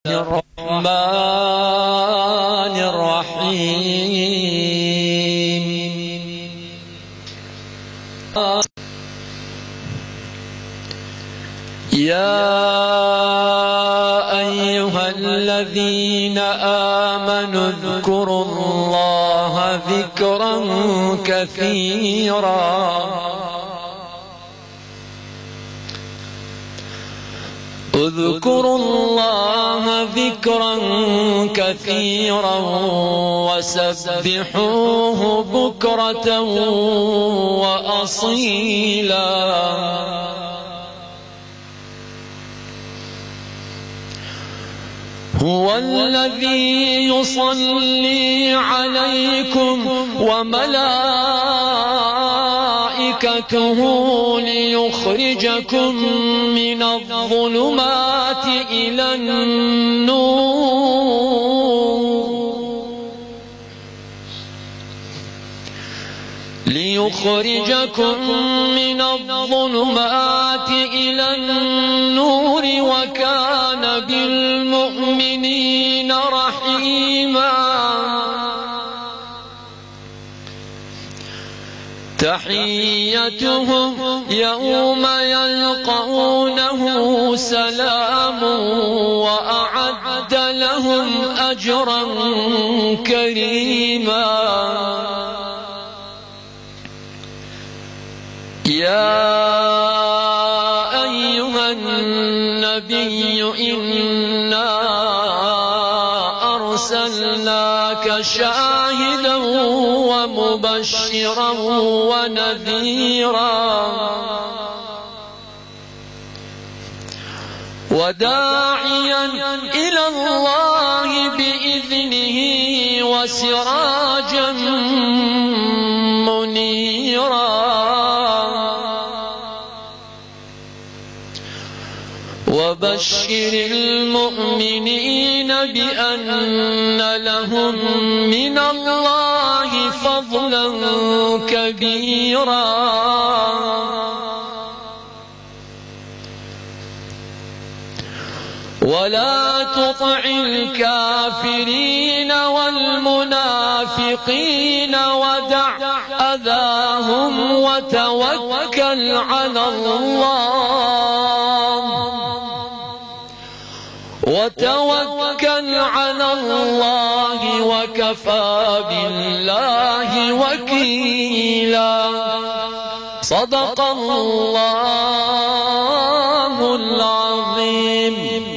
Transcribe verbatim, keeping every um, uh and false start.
الرحمن الرحيم. يا أيها الذين آمنوا اذكروا الله ذكرا كثيرا اذكروا الله ذكرا كثيرا وسبحوه بكرة وأصيلا. هو الذي يصلي عليكم وملائكته ليخرجكم من الظلمات إلى النور ليخرجكم من الظلمات إلى النور وكان بالمؤمنين رحيما. تحيتهم يوم يلقونه سلام وأعد لهم أجرا كريما. يا أيها النبي إنا أرسلناك شاهدا ومبشرا ونذيرا وداعيا إلى الله بإذنه وسراجا منيرا. وبشر المؤمنين بأن لهم من الله فضلا كبيرا. ولا تطع الكافرين والمنافقين ودع أذاهم وتوكل على الله وتوكل على الله وكفى بالله وكيلا. صدق الله العظيم.